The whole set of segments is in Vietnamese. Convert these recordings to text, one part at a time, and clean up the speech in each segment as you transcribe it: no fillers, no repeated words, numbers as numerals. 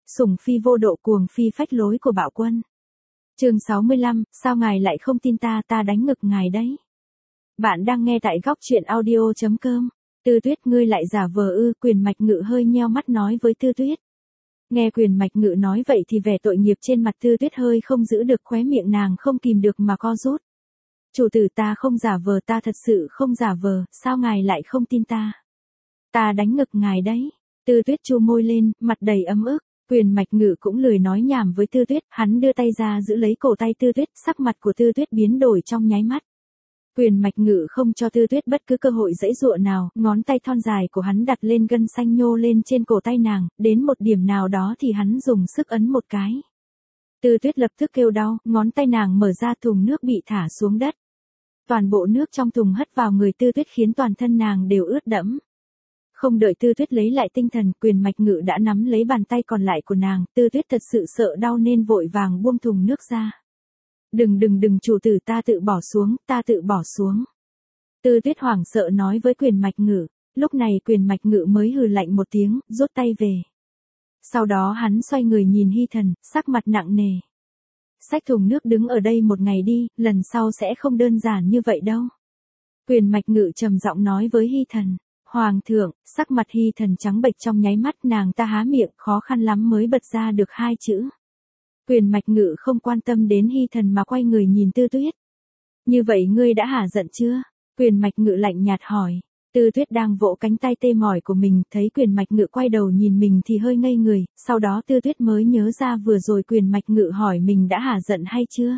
sủng phi vô độ cuồng phi phách lối của bạo quân. Chương 65, sao ngài lại không tin ta, ta đánh ngực ngài đấy. Bạn đang nghe tại góc truyện audio.com. Tư Tuyết, ngươi lại giả vờ ư? Quyền Mạch Ngự hơi nheo mắt nói với Tư Tuyết. Nghe Quyền Mạch Ngự nói vậy thì vẻ tội nghiệp trên mặt Tư Tuyết hơi không giữ được, khóe miệng nàng không kìm được mà co rút. Chủ tử, ta không giả vờ, ta thật sự không giả vờ, sao ngài lại không tin ta? Ta đánh ngực ngài đấy. Tư Tuyết chu môi lên, mặt đầy ấm ức. Quyền Mạch Ngự cũng lười nói nhảm với Tư Tuyết, hắn đưa tay ra giữ lấy cổ tay Tư Tuyết, sắc mặt của Tư Tuyết biến đổi trong nháy mắt. Quyền Mạch Ngự không cho Tư Tuyết bất cứ cơ hội giãy giụa nào, ngón tay thon dài của hắn đặt lên gân xanh nhô lên trên cổ tay nàng, đến một điểm nào đó thì hắn dùng sức ấn một cái. Tư Tuyết lập tức kêu đau, ngón tay nàng mở ra, thùng nước bị thả xuống đất. Toàn bộ nước trong thùng hất vào người Tư Tuyết khiến toàn thân nàng đều ướt đẫm. Không đợi Tư Tuyết lấy lại tinh thần, Quyền Mạch Ngự đã nắm lấy bàn tay còn lại của nàng, Tư Tuyết thật sự sợ đau nên vội vàng buông thùng nước ra. Đừng chủ tử, ta tự bỏ xuống, ta tự bỏ xuống. Tư Tuyết hoảng sợ nói với Quyền Mạch Ngự. Lúc này Quyền Mạch Ngự mới hừ lạnh một tiếng, rút tay về. Sau đó hắn xoay người nhìn Hy Thần, sắc mặt nặng nề. Xách thùng nước đứng ở đây một ngày đi, lần sau sẽ không đơn giản như vậy đâu. Quyền Mạch Ngự trầm giọng nói với Hy Thần. Hoàng thượng, sắc mặt Hy Thần trắng bệch trong nháy mắt, nàng ta há miệng khó khăn lắm mới bật ra được hai chữ. Quyền Mạch Ngự không quan tâm đến Hy Thần mà quay người nhìn Tư Tuyết. Như vậy ngươi đã hả giận chưa? Quyền Mạch Ngự lạnh nhạt hỏi. Tư Tuyết đang vỗ cánh tay tê mỏi của mình, thấy Quyền Mạch Ngự quay đầu nhìn mình thì hơi ngây người, sau đó Tư Tuyết mới nhớ ra vừa rồi Quyền Mạch Ngự hỏi mình đã hả giận hay chưa.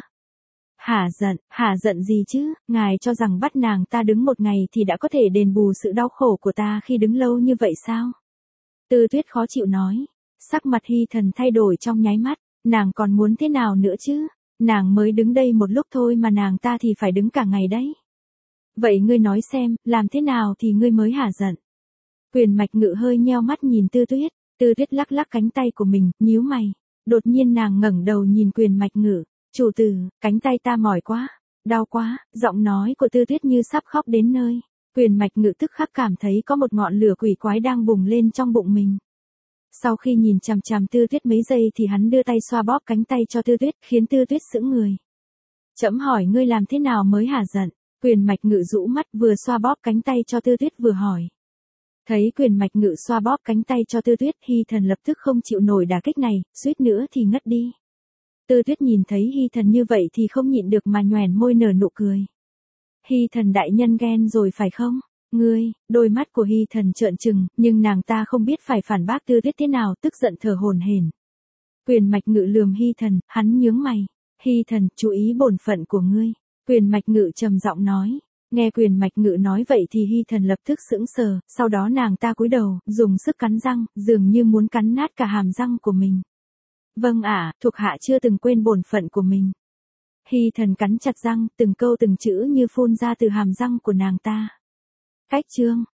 Hả giận gì chứ, ngài cho rằng bắt nàng ta đứng một ngày thì đã có thể đền bù sự đau khổ của ta khi đứng lâu như vậy sao? Tư Tuyết khó chịu nói. Sắc mặt Hy Thần thay đổi trong nháy mắt, nàng còn muốn thế nào nữa chứ? Nàng mới đứng đây một lúc thôi mà nàng ta thì phải đứng cả ngày đấy. Vậy ngươi nói xem, làm thế nào thì ngươi mới hả giận? Quyền Mạch Ngự hơi nheo mắt nhìn Tư Tuyết. Tư Tuyết lắc lắc cánh tay của mình, nhíu mày. Đột nhiên nàng ngẩng đầu nhìn Quyền Mạch Ngự. Chủ tử, cánh tay ta mỏi quá, đau quá, giọng nói của Tư Tuyết như sắp khóc đến nơi. Quyền Mạch Ngự tức khắc cảm thấy có một ngọn lửa quỷ quái đang bùng lên trong bụng mình. Sau khi nhìn chằm chằm Tư Tuyết mấy giây thì hắn đưa tay xoa bóp cánh tay cho Tư Tuyết, khiến Tư Tuyết sững người. Trẫm hỏi ngươi làm thế nào mới hả giận? Quyền Mạch Ngự rũ mắt, vừa xoa bóp cánh tay cho Tư Tuyết vừa hỏi. Thấy Quyền Mạch Ngự xoa bóp cánh tay cho Tư Tuyết, Hy Thần lập tức không chịu nổi đả kích này, suýt nữa thì ngất đi. Tư Tuyết nhìn thấy Hy Thần như vậy thì không nhịn được mà nhoẻn môi nở nụ cười. Hy Thần đại nhân ghen rồi phải không? Ngươi, đôi mắt của Hy Thần trợn trừng, nhưng nàng ta không biết phải phản bác Tư Tuyết thế nào, tức giận thở hổn hển. Quyền Mạch Ngự lườm Hy Thần, hắn nhướng mày. Hy Thần, chú ý bổn phận của ngươi. Quyền Mạch Ngự trầm giọng nói. Nghe Quyền Mạch Ngự nói vậy thì Hy Thần lập tức sững sờ, sau đó nàng ta cúi đầu, dùng sức cắn răng, dường như muốn cắn nát cả hàm răng của mình. Vâng ạ, thuộc hạ chưa từng quên bổn phận của mình. Hy Thần cắn chặt răng, từng câu từng chữ như phun ra từ hàm răng của nàng ta. Cách chương